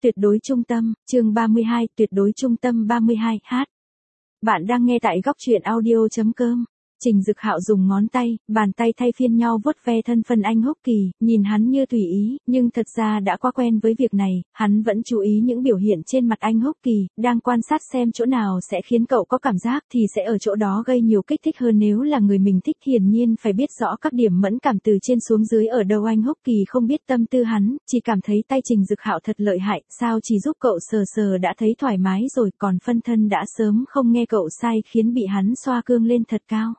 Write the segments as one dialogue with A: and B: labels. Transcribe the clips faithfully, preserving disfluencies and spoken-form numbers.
A: Tuyệt đối trung tâm, chương ba mươi hai, tuyệt đối trung tâm ba mươi hai, hát. Bạn đang nghe tại góc truyện audio.com. Trình Dực Hạo dùng ngón tay, bàn tay thay phiên nhau vuốt ve thân phân anh Húc Kỳ, nhìn hắn như tùy ý, nhưng thật ra đã quá quen với việc này, hắn vẫn chú ý những biểu hiện trên mặt anh Húc Kỳ, đang quan sát xem chỗ nào sẽ khiến cậu có cảm giác thì sẽ ở chỗ đó gây nhiều kích thích hơn. Nếu là người mình thích hiển nhiên phải biết rõ các điểm mẫn cảm từ trên xuống dưới ở đâu. Anh Húc Kỳ không biết tâm tư hắn, chỉ cảm thấy tay Trình Dực Hạo thật lợi hại, sao chỉ giúp cậu sờ sờ đã thấy thoải mái rồi, còn phân thân đã sớm không nghe cậu sai khiến bị hắn xoa cương lên thật cao.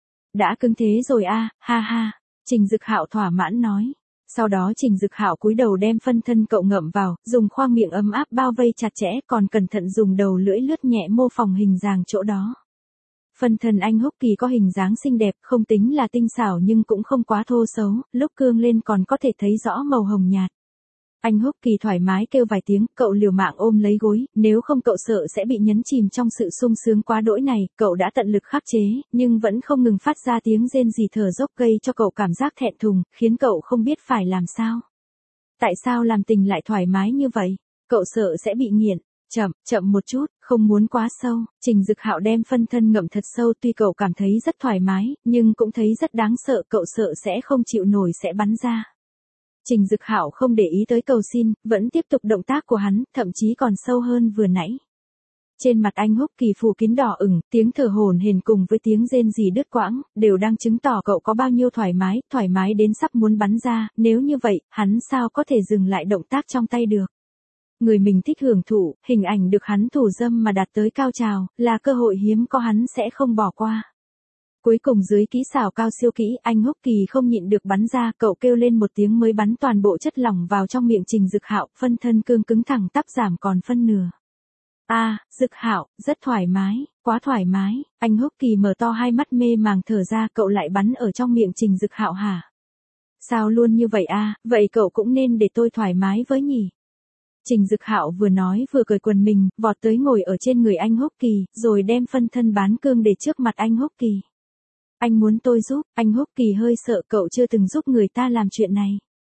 A: Đã cứng thế rồi a, à, ha ha, Trình Dực Hạo thỏa mãn nói. Sau đó Trình Dực Hạo cúi đầu đem phân thân cậu ngậm vào, dùng khoang miệng ấm áp bao vây chặt chẽ, còn cẩn thận dùng đầu lưỡi lướt nhẹ mô phỏng hình dáng chỗ đó. Phân thân anh Húc Kỳ có hình dáng xinh đẹp, không tính là tinh xảo nhưng cũng không quá thô xấu, lúc cương lên còn có thể thấy rõ màu hồng nhạt. Anh Húc Kỳ thoải mái kêu vài tiếng, cậu liều mạng ôm lấy gối, nếu không cậu sợ sẽ bị nhấn chìm trong sự sung sướng quá đỗi này. Cậu đã tận lực khắc chế, nhưng vẫn không ngừng phát ra tiếng rên rỉ thở dốc gây cho cậu cảm giác thẹn thùng, khiến cậu không biết phải làm sao. Tại sao làm tình lại thoải mái như vậy? Cậu sợ sẽ bị nghiện. Chậm, chậm một chút, không muốn quá sâu. Trình Dực Hạo đem phân thân ngậm thật sâu, tuy cậu cảm thấy rất thoải mái, nhưng cũng thấy rất đáng sợ, cậu sợ sẽ không chịu nổi sẽ bắn ra. Trình Dực Hạo không để ý tới cầu xin, vẫn tiếp tục động tác của hắn, thậm chí còn sâu hơn vừa nãy. Trên mặt anh Húc Kỳ phủ kín đỏ ửng, tiếng thở hổn hển cùng với tiếng rên rỉ đứt quãng, đều đang chứng tỏ cậu có bao nhiêu thoải mái, thoải mái đến sắp muốn bắn ra. Nếu như vậy, hắn sao có thể dừng lại động tác trong tay được? Người mình thích hưởng thụ, hình ảnh được hắn thủ dâm mà đạt tới cao trào, là cơ hội hiếm có, hắn sẽ không bỏ qua. Cuối cùng dưới kỹ xảo cao siêu kỹ, anh Húc Kỳ không nhịn được bắn ra, cậu kêu lên một tiếng mới bắn toàn bộ chất lỏng vào trong miệng Trình Dực Hạo, phân thân cương cứng thẳng tắp giảm còn phân nửa. A, à, Dực Hạo, rất thoải mái, quá thoải mái. Anh Húc Kỳ mở to hai mắt mê màng thở ra, cậu lại bắn ở trong miệng Trình Dực Hạo hả? Sao luôn như vậy a, à? Vậy cậu cũng nên để tôi thoải mái với nhỉ? Trình Dực Hạo vừa nói vừa cởi quần mình, vọt tới ngồi ở trên người anh Húc Kỳ, rồi đem phân thân bán cương để trước mặt anh Húc Kỳ. Anh muốn tôi giúp, anh Húc Kỳ hơi sợ, cậu chưa từng giúp người ta làm chuyện này.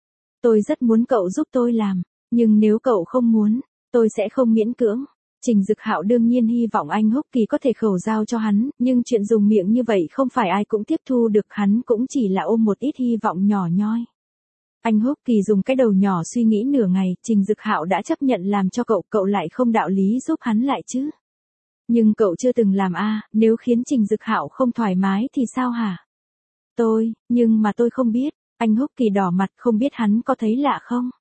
A: Tôi rất muốn cậu giúp tôi làm, nhưng nếu cậu không muốn, tôi sẽ không miễn cưỡng. Trình Dực Hạo đương nhiên hy vọng anh Húc Kỳ có thể khẩu giao cho hắn, nhưng chuyện dùng miệng như vậy không phải ai cũng tiếp thu được, hắn cũng chỉ là ôm một ít hy vọng nhỏ nhoi. Anh Húc Kỳ dùng cái đầu nhỏ suy nghĩ nửa ngày, Trình Dực Hạo đã chấp nhận làm cho cậu, cậu lại không đạo lý giúp hắn lại chứ. Nhưng cậu chưa từng làm a, à, nếu khiến Trình Dực Hạo không thoải mái thì sao hả? Tôi, nhưng mà tôi không biết. Anh Húc Kỳ đỏ mặt, không biết hắn có thấy lạ không?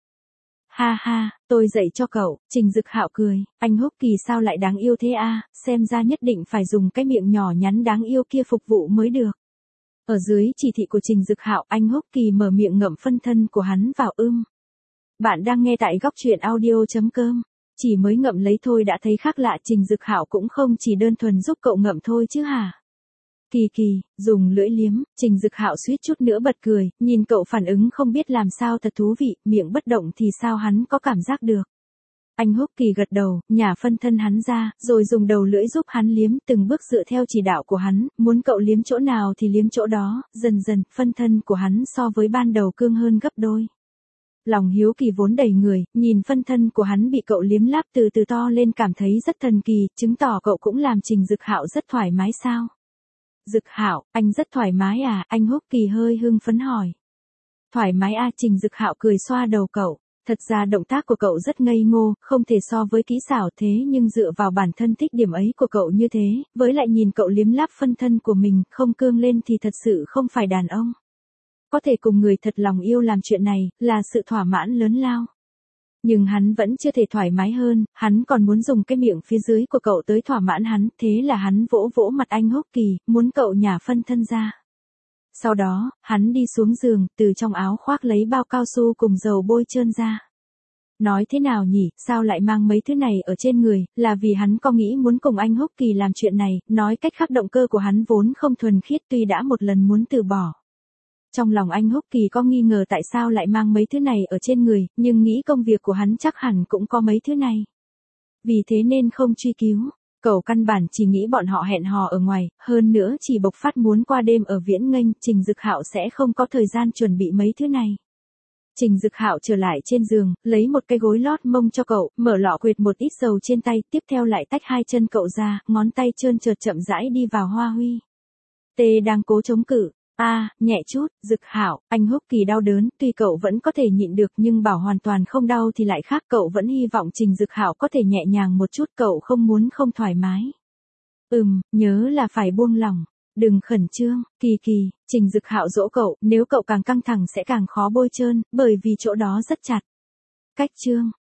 A: Ha ha, tôi dạy cho cậu. Trình Dực Hạo cười, anh Húc Kỳ sao lại đáng yêu thế a, à? Xem ra nhất định phải dùng cái miệng nhỏ nhắn đáng yêu kia phục vụ mới được. Ở dưới chỉ thị của Trình Dực Hạo, anh Húc Kỳ mở miệng ngậm phân thân của hắn vào ưm. Bạn đang nghe tại góc truyện audio.com. Chỉ mới ngậm lấy thôi đã thấy khác lạ, Trình Dực Hạo cũng không chỉ đơn thuần giúp cậu ngậm thôi chứ hả? Kỳ kỳ, dùng lưỡi liếm. Trình Dực Hạo suýt chút nữa bật cười, nhìn cậu phản ứng không biết làm sao thật thú vị, miệng bất động thì sao hắn có cảm giác được. Anh Húc Kỳ gật đầu, nhả phân thân hắn ra, rồi dùng đầu lưỡi giúp hắn liếm, từng bước dựa theo chỉ đạo của hắn, muốn cậu liếm chỗ nào thì liếm chỗ đó, dần dần, phân thân của hắn so với ban đầu cương hơn gấp đôi. Lòng hiếu kỳ vốn đầy người, nhìn phân thân của hắn bị cậu liếm láp từ từ to lên cảm thấy rất thần kỳ, chứng tỏ cậu cũng làm Trình Dực Hạo rất thoải mái sao? Dực Hạo, anh rất thoải mái à? Anh Húc Kỳ hơi hưng phấn hỏi. Thoải mái à? Trình Dực Hạo cười xoa đầu cậu. Thật ra động tác của cậu rất ngây ngô, không thể so với kỹ xảo, thế nhưng dựa vào bản thân thích điểm ấy của cậu như thế, với lại nhìn cậu liếm láp phân thân của mình, không cương lên thì thật sự không phải đàn ông. Có thể cùng người thật lòng yêu làm chuyện này, là sự thỏa mãn lớn lao. Nhưng hắn vẫn chưa thể thoải mái hơn, hắn còn muốn dùng cái miệng phía dưới của cậu tới thỏa mãn hắn, thế là hắn vỗ vỗ mặt anh Húc Kỳ, muốn cậu nhả phân thân ra. Sau đó, hắn đi xuống giường, từ trong áo khoác lấy bao cao su cùng dầu bôi trơn ra. Nói thế nào nhỉ, sao lại mang mấy thứ này ở trên người, là vì hắn có nghĩ muốn cùng anh Húc Kỳ làm chuyện này, nói cách khác động cơ của hắn vốn không thuần khiết tuy đã một lần muốn từ bỏ. Trong lòng anh Húc Kỳ có nghi ngờ tại sao lại mang mấy thứ này ở trên người, nhưng nghĩ công việc của hắn chắc hẳn cũng có mấy thứ này. Vì thế nên không truy cứu. Cậu căn bản chỉ nghĩ bọn họ hẹn hò ở ngoài, hơn nữa chỉ bộc phát muốn qua đêm ở Viễn Nghênh, Trình Dực Hạo sẽ không có thời gian chuẩn bị mấy thứ này. Trình Dực Hạo trở lại trên giường, lấy một cái gối lót mông cho cậu, mở lọ quệt một ít dầu trên tay, tiếp theo lại tách hai chân cậu ra, ngón tay trơn trượt chậm rãi đi vào hoa huy. Tê đang cố chống cự. A, à, nhẹ chút, Dực Hạo, anh húc kỳ đau đớn, tuy cậu vẫn có thể nhịn được nhưng bảo hoàn toàn không đau thì lại khác, cậu vẫn hy vọng Trình Dực Hạo có thể nhẹ nhàng một chút, cậu không muốn không thoải mái. Ừm, nhớ là phải buông lỏng, đừng khẩn trương, Kỳ Kỳ, Trình Dực Hạo dỗ cậu, nếu cậu càng căng thẳng sẽ càng khó bôi trơn, bởi vì chỗ đó rất chặt. Cách chương